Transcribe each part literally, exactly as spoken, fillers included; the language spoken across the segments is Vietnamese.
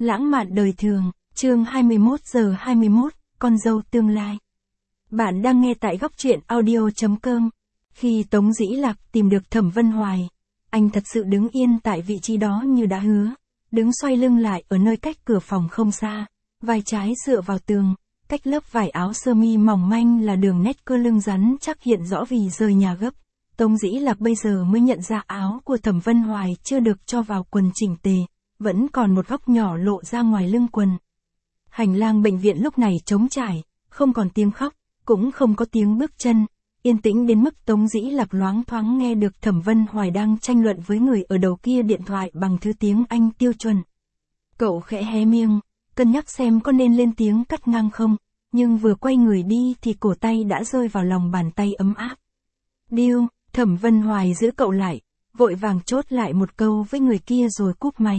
Lãng mạn đời thường, chương hai mươi mốt giờ hai mươi mốt, con dâu tương lai. Bạn đang nghe tại góc truyện audio chấm com. Khi Tống Dĩ Lạc tìm được Thẩm Vân Hoài, anh thật sự đứng yên tại vị trí đó như đã hứa, đứng xoay lưng lại ở nơi cách cửa phòng không xa, vai trái dựa vào tường, cách lớp vải áo sơ mi mỏng manh là đường nét cơ lưng rắn chắc hiện rõ vì rời nhà gấp. Tống Dĩ Lạc bây giờ mới nhận ra áo của Thẩm Vân Hoài chưa được cho vào quần chỉnh tề, vẫn còn một góc nhỏ lộ ra ngoài lưng quần. Hành lang bệnh viện lúc này trống trải, không còn tiếng khóc, cũng không có tiếng bước chân, yên tĩnh đến mức Tống Dĩ Lạc loáng thoáng nghe được Thẩm Vân Hoài đang tranh luận với người ở đầu kia điện thoại bằng thứ tiếng Anh tiêu chuẩn. Cậu khẽ hé miệng, cân nhắc xem có nên lên tiếng cắt ngang không, nhưng vừa quay người đi thì cổ tay đã rơi vào lòng bàn tay ấm áp. Điêu, Thẩm Vân Hoài giữ cậu lại, vội vàng chốt lại một câu với người kia rồi cúp máy.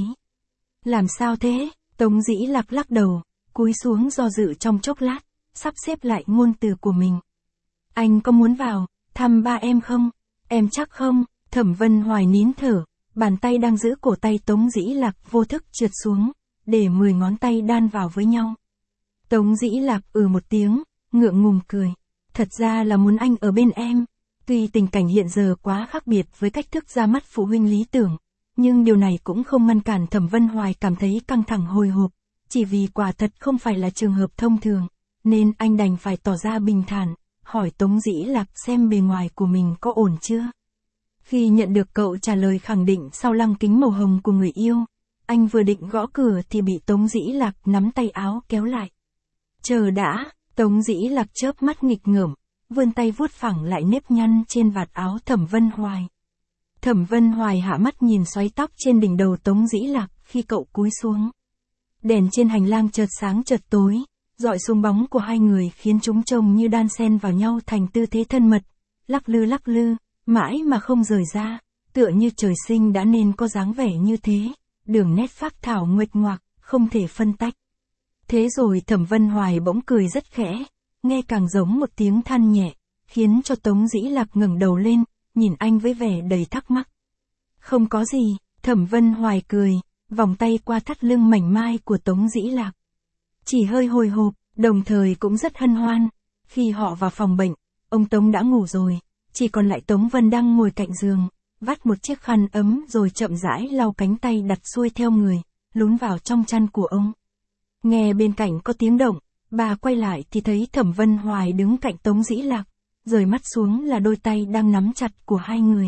Làm sao thế? Tống Dĩ Lạc lắc đầu, cúi xuống do dự trong chốc lát, sắp xếp lại ngôn từ của mình. Anh có muốn vào, thăm ba em không? Em chắc không? Thẩm Vân Hoài nín thở, bàn tay đang giữ cổ tay Tống Dĩ Lạc vô thức trượt xuống, để mười ngón tay đan vào với nhau. Tống Dĩ Lạc ừ một tiếng, ngượng ngùng cười. Thật ra là muốn anh ở bên em. Tuy tình cảnh hiện giờ quá khác biệt với cách thức ra mắt phụ huynh lý tưởng, nhưng điều này cũng không ngăn cản Thẩm Vân Hoài cảm thấy căng thẳng hồi hộp, chỉ vì quả thật không phải là trường hợp thông thường, nên anh đành phải tỏ ra bình thản, hỏi Tống Dĩ Lạc xem bề ngoài của mình có ổn chưa. Khi nhận được cậu trả lời khẳng định sau lăng kính màu hồng của người yêu, anh vừa định gõ cửa thì bị Tống Dĩ Lạc nắm tay áo kéo lại. Chờ đã, Tống Dĩ Lạc chớp mắt nghịch ngợm, vươn tay vuốt phẳng lại nếp nhăn trên vạt áo Thẩm Vân Hoài. Thẩm Vân Hoài hạ mắt nhìn xoáy tóc trên đỉnh đầu Tống Dĩ Lạc khi cậu cúi xuống. Đèn trên hành lang chợt sáng chợt tối, dọi xuống bóng của hai người khiến chúng trông như đan xen vào nhau thành tư thế thân mật, lắc lư lắc lư, mãi mà không rời ra, tựa như trời sinh đã nên có dáng vẻ như thế, đường nét phác thảo nguệch ngoạc, không thể phân tách. Thế rồi Thẩm Vân Hoài bỗng cười rất khẽ, nghe càng giống một tiếng than nhẹ, khiến cho Tống Dĩ Lạc ngẩng đầu lên, nhìn anh với vẻ đầy thắc mắc. Không có gì, Thẩm Vân Hoài cười, vòng tay qua thắt lưng mảnh mai của Tống Dĩ Lạc. Chỉ hơi hồi hộp, đồng thời cũng rất hân hoan. Khi họ vào phòng bệnh, ông Tống đã ngủ rồi, chỉ còn lại Tống Vân đang ngồi cạnh giường, vắt một chiếc khăn ấm rồi chậm rãi lau cánh tay đặt xuôi theo người, lún vào trong chăn của ông. Nghe bên cạnh có tiếng động, bà quay lại thì thấy Thẩm Vân Hoài đứng cạnh Tống Dĩ Lạc, rời mắt xuống là đôi tay đang nắm chặt của hai người.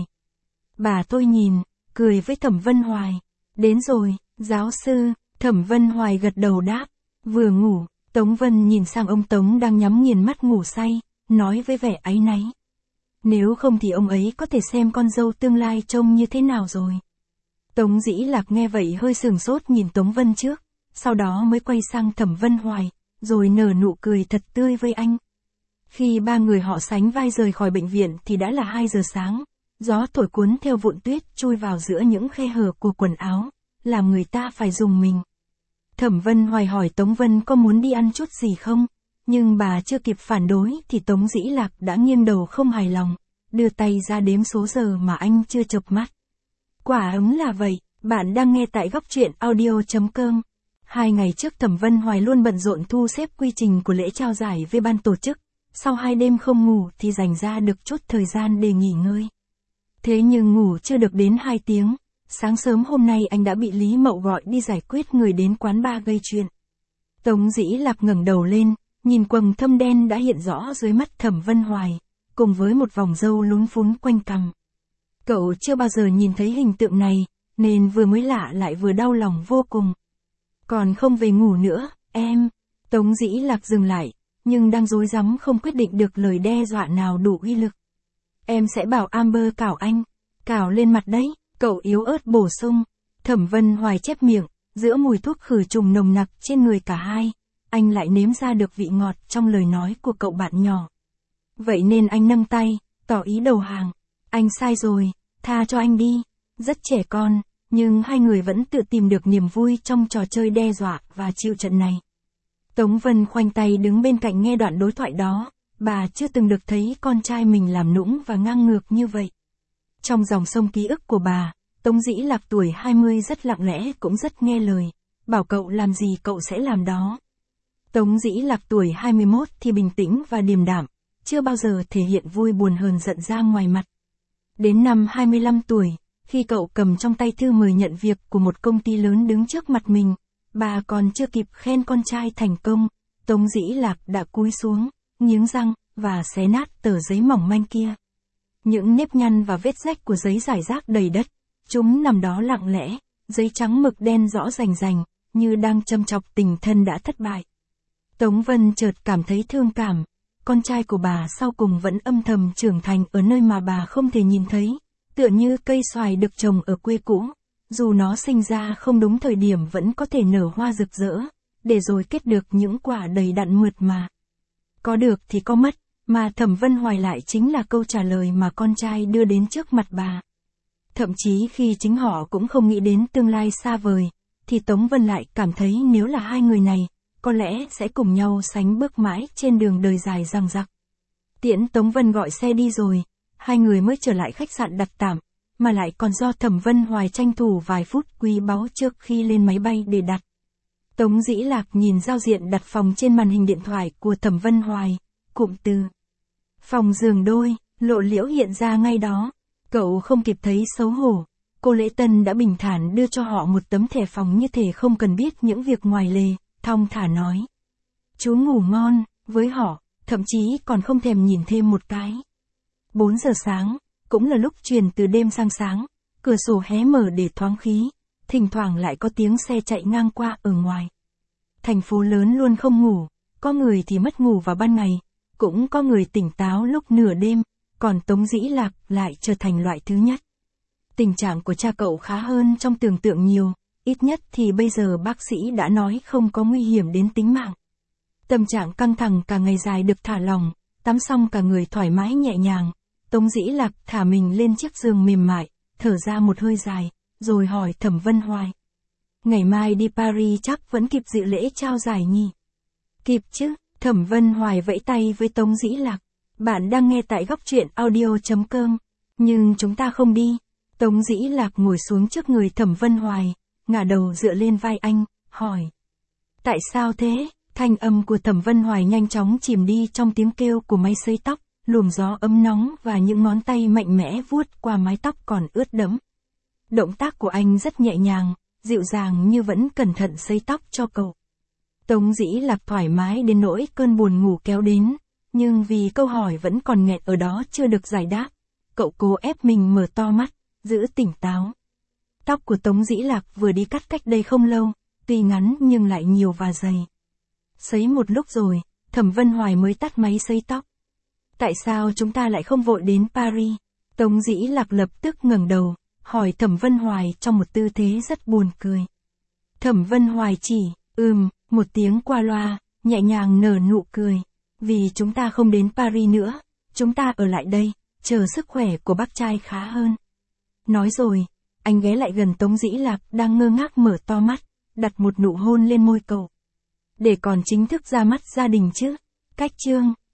Bà tôi nhìn, cười với Thẩm Vân Hoài. Đến rồi, giáo sư, Thẩm Vân Hoài gật đầu đáp. Vừa ngủ, Tống Vân nhìn sang ông Tống đang nhắm nghiền mắt ngủ say, nói với vẻ áy náy. Nếu không thì ông ấy có thể xem con dâu tương lai trông như thế nào rồi. Tống Dĩ Lạc nghe vậy hơi sừng sốt nhìn Tống Vân trước, sau đó mới quay sang Thẩm Vân Hoài, rồi nở nụ cười thật tươi với anh. Khi ba người họ sánh vai rời khỏi bệnh viện thì đã là hai giờ sáng, gió thổi cuốn theo vụn tuyết chui vào giữa những khe hở của quần áo, làm người ta phải rùng mình. Thẩm Vân Hoài hỏi Tống Vân có muốn đi ăn chút gì không, nhưng bà chưa kịp phản đối thì Tống Dĩ Lạc đã nghiêng đầu không hài lòng, đưa tay ra đếm số giờ mà anh chưa chợp mắt. Quả ấm là vậy, bạn đang nghe tại góc truyện audio chấm com. Hai ngày trước Thẩm Vân Hoài luôn bận rộn thu xếp quy trình của lễ trao giải với ban tổ chức, sau hai đêm không ngủ thì dành ra được chút thời gian để nghỉ ngơi. Thế nhưng ngủ chưa được đến hai tiếng, sáng sớm hôm nay anh đã bị Lý Mậu gọi đi giải quyết người đến quán bar gây chuyện. Tống Dĩ Lạc ngẩng đầu lên, nhìn quầng thâm đen đã hiện rõ dưới mắt Thẩm Vân Hoài, cùng với một vòng râu lún phún quanh cằm. Cậu chưa bao giờ nhìn thấy hình tượng này, nên vừa mới lạ lại vừa đau lòng vô cùng. Còn không về ngủ nữa, em. Tống Dĩ Lạc dừng lại, nhưng đang rối rắm không quyết định được lời đe dọa nào đủ uy lực. Em sẽ bảo Amber cào anh, cào lên mặt đấy, cậu yếu ớt bổ sung. Thẩm Vân Hoài chép miệng, giữa mùi thuốc khử trùng nồng nặc trên người cả hai, anh lại nếm ra được vị ngọt trong lời nói của cậu bạn nhỏ. Vậy nên anh nâng tay, tỏ ý đầu hàng. Anh sai rồi, tha cho anh đi. Rất trẻ con, nhưng hai người vẫn tự tìm được niềm vui trong trò chơi đe dọa và chịu trận này. Tống Vân khoanh tay đứng bên cạnh nghe đoạn đối thoại đó, bà chưa từng được thấy con trai mình làm nũng và ngang ngược như vậy. Trong dòng sông ký ức của bà, Tống Dĩ Lạc tuổi hai mươi rất lặng lẽ cũng rất nghe lời, bảo cậu làm gì cậu sẽ làm đó. Tống Dĩ Lạc tuổi hai mươi mốt thì bình tĩnh và điềm đạm, chưa bao giờ thể hiện vui buồn hờn giận ra ngoài mặt. Đến năm hai mươi lăm tuổi, khi cậu cầm trong tay thư mời nhận việc của một công ty lớn đứng trước mặt mình, bà còn chưa kịp khen con trai thành công, Tống Dĩ Lạc đã cúi xuống, nghiến răng, và xé nát tờ giấy mỏng manh kia. Những nếp nhăn và vết rách của giấy rải rác đầy đất, chúng nằm đó lặng lẽ, giấy trắng mực đen rõ rành rành, như đang châm chọc tình thân đã thất bại. Tống Vân chợt cảm thấy thương cảm, con trai của bà sau cùng vẫn âm thầm trưởng thành ở nơi mà bà không thể nhìn thấy, tựa như cây xoài được trồng ở quê cũ, dù nó sinh ra không đúng thời điểm vẫn có thể nở hoa rực rỡ, để rồi kết được những quả đầy đặn mượt mà. Có được thì có mất, mà Thẩm Vân Hoài lại chính là câu trả lời mà con trai đưa đến trước mặt bà. Thậm chí khi chính họ cũng không nghĩ đến tương lai xa vời, thì Tống Vân lại cảm thấy nếu là hai người này, có lẽ sẽ cùng nhau sánh bước mãi trên đường đời dài dằng dặc. Tiễn Tống Vân gọi xe đi rồi, hai người mới trở lại khách sạn đặt tạm, mà lại còn do Thẩm Vân Hoài tranh thủ vài phút quý báu trước khi lên máy bay để đặt. Tống Dĩ Lạc nhìn giao diện đặt phòng trên màn hình điện thoại của Thẩm Vân Hoài, cụm từ phòng giường đôi, lộ liễu hiện ra ngay đó. Cậu không kịp thấy xấu hổ, cô Lễ Tân đã bình thản đưa cho họ một tấm thẻ phòng như thể không cần biết những việc ngoài lề, thong thả nói. Chú ngủ ngon, với họ, thậm chí còn không thèm nhìn thêm một cái. bốn giờ sáng, cũng là lúc chuyển từ đêm sang sáng, cửa sổ hé mở để thoáng khí, thỉnh thoảng lại có tiếng xe chạy ngang qua ở ngoài. Thành phố lớn luôn không ngủ, có người thì mất ngủ vào ban ngày, cũng có người tỉnh táo lúc nửa đêm, còn Tống Dĩ Lạc lại trở thành loại thứ nhất. Tình trạng của cha cậu khá hơn trong tưởng tượng nhiều, ít nhất thì bây giờ bác sĩ đã nói không có nguy hiểm đến tính mạng. Tâm trạng căng thẳng cả ngày dài được thả lỏng, tắm xong cả người thoải mái nhẹ nhàng, Tống Dĩ Lạc thả mình lên chiếc giường mềm mại, thở ra một hơi dài, rồi hỏi Thẩm Vân Hoài. Ngày mai đi Paris chắc vẫn kịp dự lễ trao giải nhỉ? Kịp chứ, Thẩm Vân Hoài vẫy tay với Tống Dĩ Lạc. Bạn đang nghe tại góc truyện audio chấm com. Nhưng chúng ta không đi. Tống Dĩ Lạc ngồi xuống trước người Thẩm Vân Hoài, ngả đầu dựa lên vai anh, hỏi. Tại sao thế? Thanh âm của Thẩm Vân Hoài nhanh chóng chìm đi trong tiếng kêu của máy sấy tóc, luồng gió ấm nóng và những ngón tay mạnh mẽ vuốt qua mái tóc còn ướt đẫm. Động tác của anh rất nhẹ nhàng, dịu dàng như vẫn cẩn thận sấy tóc cho cậu. Tống Dĩ Lạc thoải mái đến nỗi cơn buồn ngủ kéo đến, nhưng vì câu hỏi vẫn còn nghẹn ở đó chưa được giải đáp, cậu cố ép mình mở to mắt, giữ tỉnh táo. Tóc của Tống Dĩ Lạc vừa đi cắt cách đây không lâu, tuy ngắn nhưng lại nhiều và dày. Sấy một lúc rồi, Thẩm Vân Hoài mới tắt máy sấy tóc. Tại sao chúng ta lại không vội đến Paris? Tống Dĩ Lạc lập tức ngẩng đầu, hỏi Thẩm Vân Hoài trong một tư thế rất buồn cười. Thẩm Vân Hoài chỉ, ừm, một tiếng qua loa, nhẹ nhàng nở nụ cười. Vì chúng ta không đến Paris nữa, chúng ta ở lại đây, chờ sức khỏe của bác trai khá hơn. Nói rồi, anh ghé lại gần Tống Dĩ Lạc đang ngơ ngác mở to mắt, đặt một nụ hôn lên môi cậu. Để còn chính thức ra mắt gia đình chứ. Cách chương